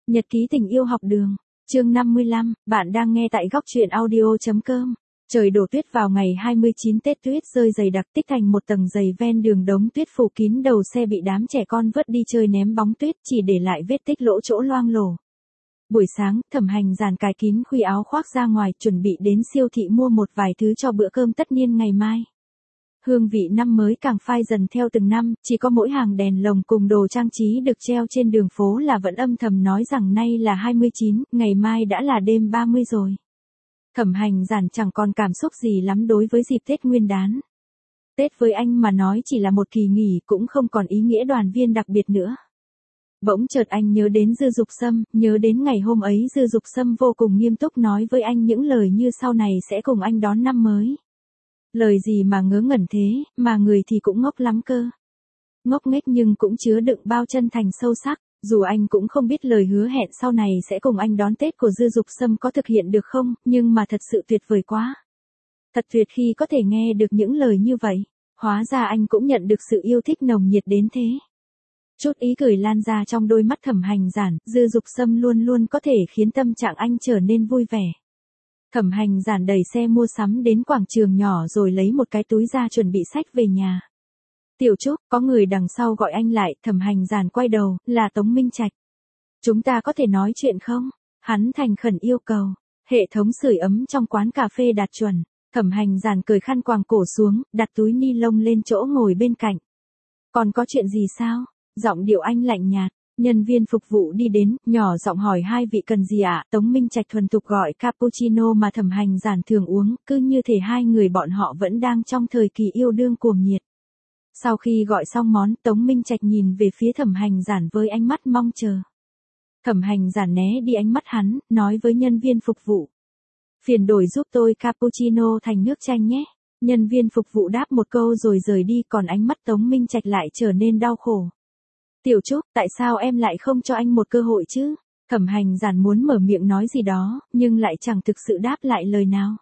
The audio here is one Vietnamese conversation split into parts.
Nhật ký tình yêu học đường, chương 55, bạn đang nghe tại góc truyện audio.com. Trời đổ tuyết vào ngày 29 Tết, tuyết rơi dày đặc tích thành một tầng dày ven đường, đống tuyết phủ kín đầu xe bị đám trẻ con vớt đi chơi ném bóng tuyết, chỉ để lại vết tích lỗ chỗ loang lổ. Buổi sáng, Thẩm Hành Giản cài kín khuy áo khoác ra ngoài, chuẩn bị đến siêu thị mua một vài thứ cho bữa cơm tất niên ngày mai. Hương vị năm mới càng phai dần theo từng năm, chỉ có mỗi hàng đèn lồng cùng đồ trang trí được treo trên đường phố là vẫn âm thầm nói rằng nay là 29, ngày mai đã là đêm 30 rồi. Thẩm Hành Giản chẳng còn cảm xúc gì lắm đối với dịp Tết Nguyên đán. Tết với anh mà nói chỉ là một kỳ nghỉ, cũng không còn ý nghĩa đoàn viên đặc biệt nữa. Bỗng chợt anh nhớ đến Dư Dục Sâm, nhớ đến ngày hôm ấy Dư Dục Sâm vô cùng nghiêm túc nói với anh những lời như sau này sẽ cùng anh đón năm mới. Lời gì mà ngớ ngẩn thế, mà người thì cũng ngốc lắm cơ. Ngốc nghếch nhưng cũng chứa đựng bao chân thành sâu sắc, dù anh cũng không biết lời hứa hẹn sau này sẽ cùng anh đón Tết của Dư Dục Sâm có thực hiện được không, nhưng mà thật sự tuyệt vời quá. Thật tuyệt khi có thể nghe được những lời như vậy, hóa ra anh cũng nhận được sự yêu thích nồng nhiệt đến thế. Chút ý cười lan ra trong đôi mắt Thẩm Hành Giản, Dư Dục Sâm luôn luôn có thể khiến tâm trạng anh trở nên vui vẻ. Thẩm Hành Giản đẩy xe mua sắm đến quảng trường nhỏ rồi lấy một cái túi ra chuẩn bị xách về nhà. Tiểu Trúc, có người đằng sau gọi anh lại, Thẩm Hành Giản quay đầu, là Tống Minh Trạch. Chúng ta có thể nói chuyện không? Hắn thành khẩn yêu cầu. Hệ thống sưởi ấm trong quán cà phê đạt chuẩn. Thẩm Hành Giản cởi khăn quàng cổ xuống, đặt túi ni lông lên chỗ ngồi bên cạnh. Còn có chuyện gì sao? Giọng điệu anh lạnh nhạt. Nhân viên phục vụ đi đến, nhỏ giọng hỏi hai vị cần gì ạ? Tống Minh Trạch thuần thục gọi cappuccino mà Thẩm Hành Giản thường uống, cứ như thể hai người bọn họ vẫn đang trong thời kỳ yêu đương cuồng nhiệt. Sau khi gọi xong món, Tống Minh Trạch nhìn về phía Thẩm Hành Giản với ánh mắt mong chờ. Thẩm Hành Giản né đi ánh mắt hắn, nói với nhân viên phục vụ. Phiền đổi giúp tôi cappuccino thành nước chanh nhé. Nhân viên phục vụ đáp một câu rồi rời đi, còn ánh mắt Tống Minh Trạch lại trở nên đau khổ. Tiểu Trúc, tại sao em lại không cho anh một cơ hội chứ? Thẩm Hành Giản muốn mở miệng nói gì đó, nhưng lại chẳng thực sự đáp lại lời nào.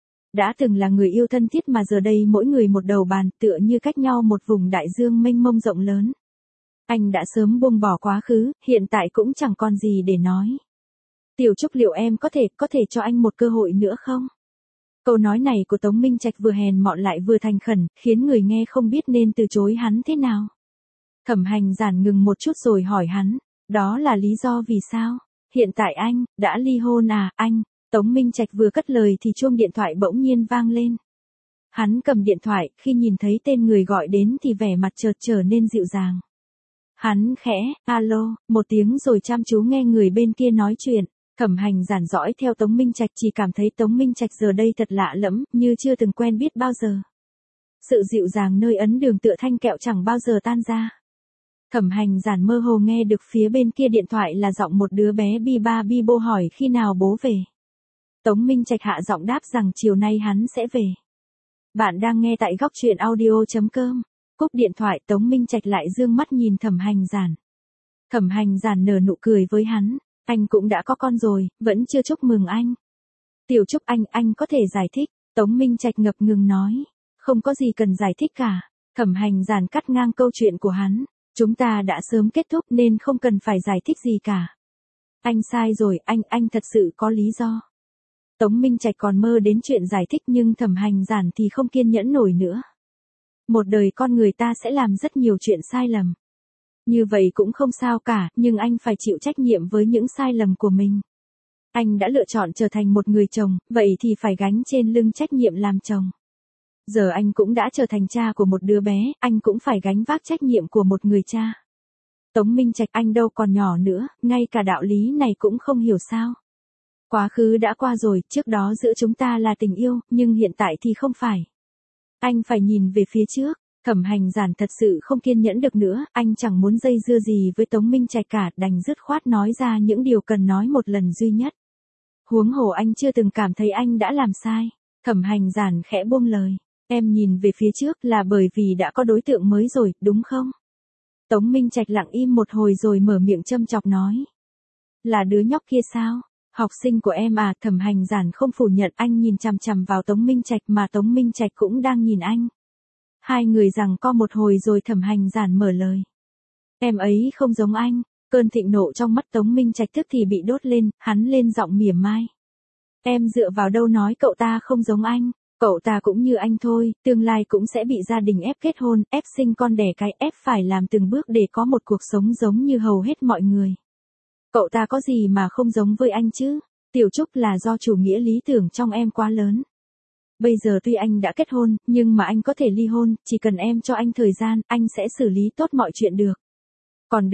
Đã từng là người yêu thân thiết mà giờ đây mỗi người một đầu bàn, tựa như cách nhau một vùng đại dương mênh mông rộng lớn. Anh đã sớm buông bỏ quá khứ, hiện tại cũng chẳng còn gì để nói. Tiểu Trúc, liệu em có thể cho anh một cơ hội nữa không? Câu nói này của Tống Minh Trạch vừa hèn mọn lại vừa thành khẩn, khiến người nghe không biết nên từ chối hắn thế nào. Thẩm Hành Giản ngừng một chút rồi hỏi hắn, đó là lý do vì sao? Hiện tại anh đã ly hôn à, anh? Tống Minh Trạch vừa cất lời thì chuông điện thoại bỗng nhiên vang lên. Hắn cầm điện thoại, khi nhìn thấy tên người gọi đến thì vẻ mặt chợt trở nên dịu dàng. Hắn khẽ, alo, một tiếng rồi chăm chú nghe người bên kia nói chuyện. Thẩm Hành Giản dõi theo Tống Minh Trạch, chỉ cảm thấy Tống Minh Trạch giờ đây thật lạ lẫm, như chưa từng quen biết bao giờ. Sự dịu dàng nơi ấn đường tựa thanh kẹo chẳng bao giờ tan ra. Thẩm Hành Giản mơ hồ nghe được phía bên kia điện thoại là giọng một đứa bé bi ba bi bô hỏi khi nào bố về. Tống Minh Trạch hạ giọng đáp rằng chiều nay hắn sẽ về. Bạn đang nghe tại góc truyện audio.com. Cúp điện thoại, Tống Minh Trạch lại dương mắt nhìn Thẩm Hành Giản. Thẩm Hành Giản nở nụ cười với hắn, anh cũng đã có con rồi, vẫn chưa chúc mừng anh. Tiểu Trúc, anh có thể giải thích. Tống Minh Trạch ngập ngừng nói, không có gì cần giải thích cả. Thẩm Hành Giản cắt ngang câu chuyện của hắn. Chúng ta đã sớm kết thúc nên không cần phải giải thích gì cả. Anh sai rồi, anh thật sự có lý do. Tống Minh Trạch còn mơ đến chuyện giải thích nhưng Thẩm Hành Giản thì không kiên nhẫn nổi nữa. Một đời con người ta sẽ làm rất nhiều chuyện sai lầm. Như vậy cũng không sao cả, nhưng anh phải chịu trách nhiệm với những sai lầm của mình. Anh đã lựa chọn trở thành một người chồng, vậy thì phải gánh trên lưng trách nhiệm làm chồng. Giờ anh cũng đã trở thành cha của một đứa bé, anh cũng phải gánh vác trách nhiệm của một người cha. Tống Minh Trạch, anh đâu còn nhỏ nữa, ngay cả đạo lý này cũng không hiểu sao. Quá khứ đã qua rồi, trước đó giữa chúng ta là tình yêu, nhưng hiện tại thì không phải. Anh phải nhìn về phía trước. Thẩm Hành Giản thật sự không kiên nhẫn được nữa, anh chẳng muốn dây dưa gì với Tống Minh Trạch cả, đành dứt khoát nói ra những điều cần nói một lần duy nhất. Huống hồ anh chưa từng cảm thấy anh đã làm sai. Thẩm Hành Giản khẽ buông lời. Em nhìn về phía trước là bởi vì đã có đối tượng mới rồi, đúng không? Tống Minh Trạch lặng im một hồi rồi mở miệng châm chọc nói. Là đứa nhóc kia sao? Học sinh của em à? Thẩm Hành Giản không phủ nhận, anh nhìn chằm chằm vào Tống Minh Trạch mà Tống Minh Trạch cũng đang nhìn anh. Hai người giằng co một hồi rồi Thẩm Hành Giản mở lời. Em ấy không giống anh. Cơn thịnh nộ trong mắt Tống Minh Trạch tức thì bị đốt lên, hắn lên giọng mỉa mai. Em dựa vào đâu nói cậu ta không giống anh, cậu ta cũng như anh thôi, tương lai cũng sẽ bị gia đình ép kết hôn, ép sinh con đẻ cái, ép phải làm từng bước để có một cuộc sống giống như hầu hết mọi người. Cậu ta có gì mà không giống với anh chứ? Tiểu Trúc là do chủ nghĩa lý tưởng trong em quá lớn. Bây giờ tuy anh đã kết hôn, nhưng mà anh có thể ly hôn, chỉ cần em cho anh thời gian, anh sẽ xử lý tốt mọi chuyện được. Còn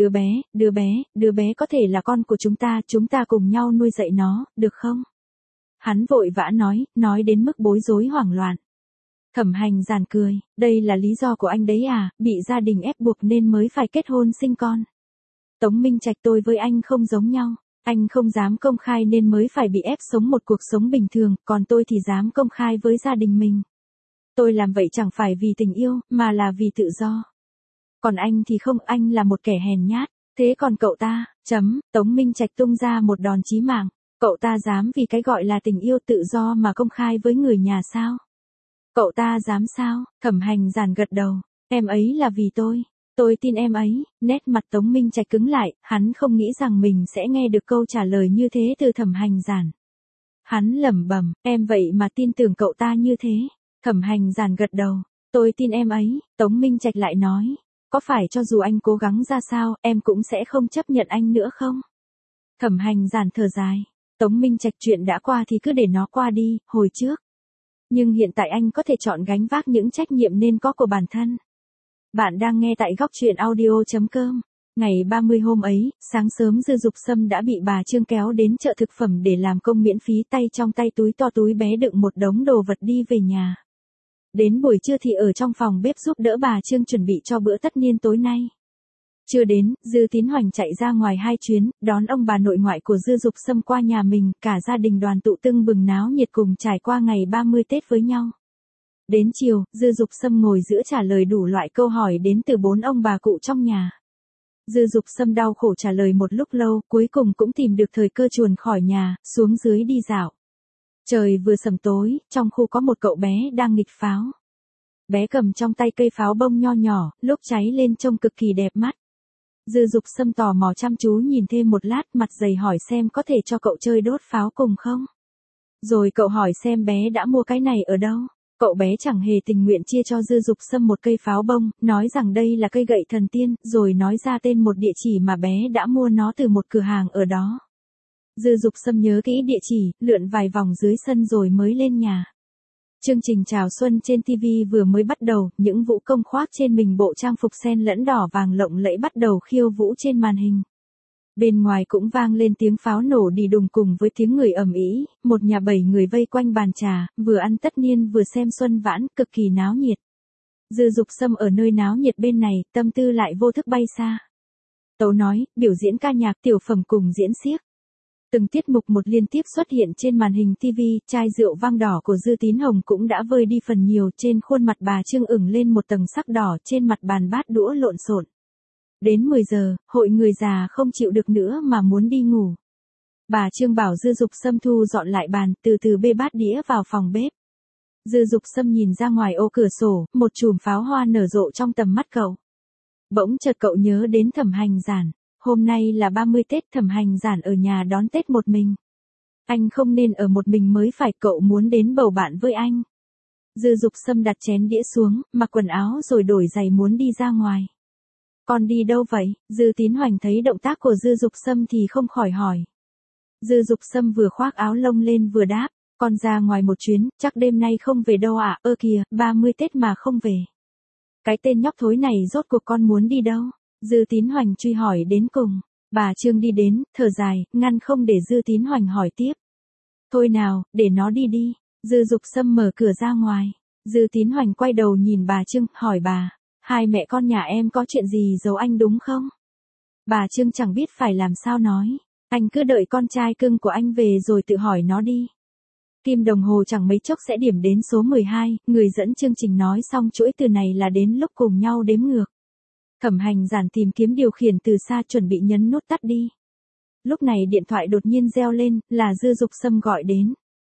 đứa bé có thể là con của chúng ta cùng nhau nuôi dạy nó, được không? Hắn vội vã nói đến mức bối rối hoảng loạn. Thẩm Hành Giản cười, đây là lý do của anh đấy à, bị gia đình ép buộc nên mới phải kết hôn sinh con. Tống Minh Trạch, tôi với anh không giống nhau, anh không dám công khai nên mới phải bị ép sống một cuộc sống bình thường, còn tôi thì dám công khai với gia đình mình. Tôi làm vậy chẳng phải vì tình yêu, mà là vì tự do. Còn anh thì không, anh là một kẻ hèn nhát, thế còn cậu ta, Tống Minh Trạch tung ra một đòn chí mạng, cậu ta dám vì cái gọi là tình yêu tự do mà công khai với người nhà sao? Cậu ta dám sao? Thẩm Hành Giản gật đầu, em ấy là vì tôi tin em ấy. Nét mặt Tống Minh Trạch cứng lại, hắn không nghĩ rằng mình sẽ nghe được câu trả lời như thế từ Thẩm Hành Giản. Hắn lẩm bẩm, em vậy mà tin tưởng cậu ta như thế. Thẩm Hành Giản gật đầu, tôi tin em ấy. Tống Minh Trạch lại nói, có phải cho dù anh cố gắng ra sao, em cũng sẽ không chấp nhận anh nữa không? Thẩm Hành Giản thở dài, Tống Minh Trạch, chuyện đã qua thì cứ để nó qua đi, hồi trước. Nhưng hiện tại anh có thể chọn gánh vác những trách nhiệm nên có của bản thân. Bạn đang nghe tại góc truyện audio.com. Ngày 30 hôm ấy, sáng sớm Dư Dục Sâm đã bị bà Trương kéo đến chợ thực phẩm để làm công miễn phí, tay trong tay túi to túi bé đựng một đống đồ vật đi về nhà. Đến buổi trưa thì ở trong phòng bếp giúp đỡ bà Trương chuẩn bị cho bữa tất niên tối nay. Chưa đến, Dư Tín Hoành chạy ra ngoài 2 chuyến, đón ông bà nội ngoại của Dư Dục Sâm qua nhà mình, cả gia đình đoàn tụ tưng bừng náo nhiệt cùng trải qua ngày 30 Tết với nhau. Đến chiều, Dư Dục Sâm ngồi giữa trả lời đủ loại câu hỏi đến từ 4 ông bà cụ trong nhà. Dư Dục Sâm đau khổ trả lời một lúc lâu, cuối cùng cũng tìm được thời cơ chuồn khỏi nhà, xuống dưới đi dạo. Trời vừa sầm tối, trong khu có một cậu bé đang nghịch pháo. Bé cầm trong tay cây pháo bông nho nhỏ, lúc cháy lên trông cực kỳ đẹp mắt. Dư Dục Sâm tò mò chăm chú nhìn thêm một lát, mặt dày hỏi xem có thể cho cậu chơi đốt pháo cùng không. Rồi cậu hỏi xem bé đã mua cái này ở đâu. Cậu bé chẳng hề tình nguyện chia cho Dư Dục Sâm một cây pháo bông, nói rằng đây là cây gậy thần tiên, rồi nói ra tên một địa chỉ mà bé đã mua nó từ một cửa hàng ở đó. Dư Dục Sâm nhớ kỹ địa chỉ, lượn vài vòng dưới sân rồi mới lên nhà. Chương trình chào xuân trên TV vừa mới bắt đầu, những vũ công khoác trên mình bộ trang phục xen lẫn đỏ vàng lộng lẫy bắt đầu khiêu vũ trên màn hình. Bên ngoài cũng vang lên tiếng pháo nổ đi đùng cùng với tiếng người ầm ĩ, một nhà 7 người vây quanh bàn trà, vừa ăn tất niên vừa xem xuân vãn, cực kỳ náo nhiệt. Dư Dục Sâm ở nơi náo nhiệt bên này, tâm tư lại vô thức bay xa. Tấu nói, biểu diễn ca nhạc, tiểu phẩm cùng diễn xiếc. Từng tiết mục một liên tiếp xuất hiện trên màn hình TV, chai rượu vang đỏ của Dư Tín Hồng cũng đã vơi đi phần nhiều, trên khuôn mặt bà Trương ửng lên một tầng sắc đỏ, trên mặt bàn bát đũa lộn xộn. Đến 10 giờ, hội người già không chịu được nữa mà muốn đi ngủ. Bà Trương bảo Dư Dục Sâm thu dọn lại bàn, từ từ bê bát đĩa vào phòng bếp. Dư Dục Sâm nhìn ra ngoài ô cửa sổ, một chùm pháo hoa nở rộ trong tầm mắt cậu. Bỗng chợt cậu nhớ đến Thẩm Hành Giản. Hôm nay là 30 Tết, Thẩm Hành Giản ở nhà đón Tết một mình. Anh không nên ở một mình mới phải, cậu muốn đến bầu bạn với anh. Dư Dục Sâm đặt chén đĩa xuống, mặc quần áo rồi đổi giày muốn đi ra ngoài. Con đi đâu vậy? Dư Tín Hoành thấy động tác của Dư Dục Sâm thì không khỏi hỏi. Dư Dục Sâm vừa khoác áo lông lên vừa đáp, con ra ngoài một chuyến, chắc đêm nay không về đâu ạ. Ơ kìa, 30 Tết mà không về. Cái tên nhóc thối này rốt cuộc con muốn đi đâu? Dư Tín Hoành truy hỏi đến cùng. Bà Trương đi đến, thở dài, ngăn không để Dư Tín Hoành hỏi tiếp. Thôi nào, để nó đi đi. Dư Dục Sâm mở cửa ra ngoài. Dư Tín Hoành quay đầu nhìn bà Trương, hỏi bà. Hai mẹ con nhà em có chuyện gì giấu anh đúng không? Bà Trương chẳng biết phải làm sao nói. Anh cứ đợi con trai cưng của anh về rồi tự hỏi nó đi. Kim đồng hồ chẳng mấy chốc sẽ điểm đến số 12, người dẫn chương trình nói xong chuỗi từ này là đến lúc cùng nhau đếm ngược. Thẩm Hành Giản tìm kiếm điều khiển từ xa chuẩn bị nhấn nút tắt đi. Lúc này điện thoại đột nhiên reo lên, là Dư Dục Sâm gọi đến.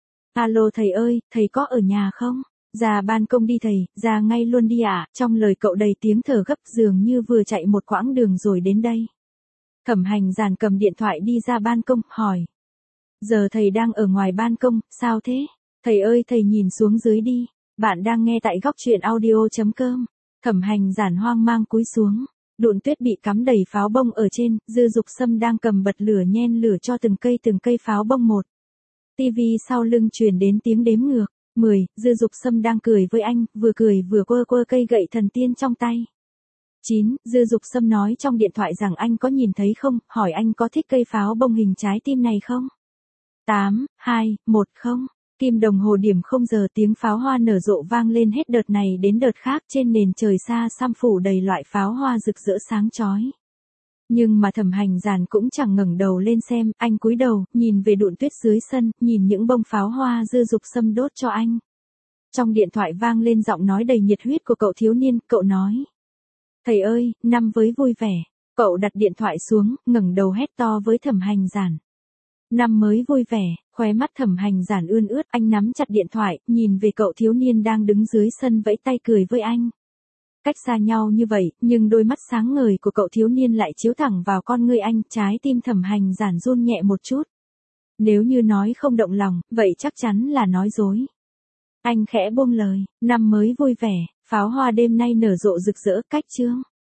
Alo thầy ơi, thầy có ở nhà không? Ra ban công đi thầy, ra ngay luôn đi ạ. Trong lời cậu đầy tiếng thở gấp, dường như vừa chạy một quãng đường rồi đến đây. Thẩm Hành Giản cầm điện thoại đi ra ban công, hỏi. Giờ thầy đang ở ngoài ban công, sao thế? Thầy ơi thầy nhìn xuống dưới đi. Bạn đang nghe tại góc truyện audio.com. Thẩm Hành Giản hoang mang cúi xuống. Đụn Tuyết bị cắm đầy pháo bông ở trên, Dư Dục Sâm đang cầm bật lửa nhen lửa cho từng cây pháo bông một. Tivi sau lưng truyền đến tiếng đếm ngược. 10, Dư Dục Sâm đang cười với anh, vừa cười vừa quơ quơ cây gậy thần tiên trong tay. 9, Dư Dục Sâm nói trong điện thoại rằng anh có nhìn thấy không, hỏi anh có thích cây pháo bông hình trái tim này không? 8, 2, 1 không. Kim đồng hồ điểm 0 giờ, tiếng pháo hoa nở rộ vang lên hết đợt này đến đợt khác, trên nền trời xa xăm phủ đầy loại pháo hoa rực rỡ sáng chói. Nhưng mà Thẩm Hành Giản cũng chẳng ngẩng đầu lên xem, anh cúi đầu, nhìn về Đụn Tuyết dưới sân, nhìn những bông pháo hoa Dư Dục Sâm đốt cho anh. Trong điện thoại vang lên giọng nói đầy nhiệt huyết của cậu thiếu niên, cậu nói. Thầy ơi, năm với vui vẻ. Cậu đặt điện thoại xuống, ngẩng đầu hét to với Thẩm Hành Giản. Năm mới vui vẻ, khóe mắt Thẩm Hành Giản ươn ướt, anh nắm chặt điện thoại, nhìn về cậu thiếu niên đang đứng dưới sân vẫy tay cười với anh. Cách xa nhau như vậy, nhưng đôi mắt sáng ngời của cậu thiếu niên lại chiếu thẳng vào con ngươi anh, trái tim Thẩm Hành Giản run nhẹ một chút. Nếu như nói không động lòng, vậy chắc chắn là nói dối. Anh khẽ buông lời, năm mới vui vẻ, pháo hoa đêm nay nở rộ rực rỡ, cách chương.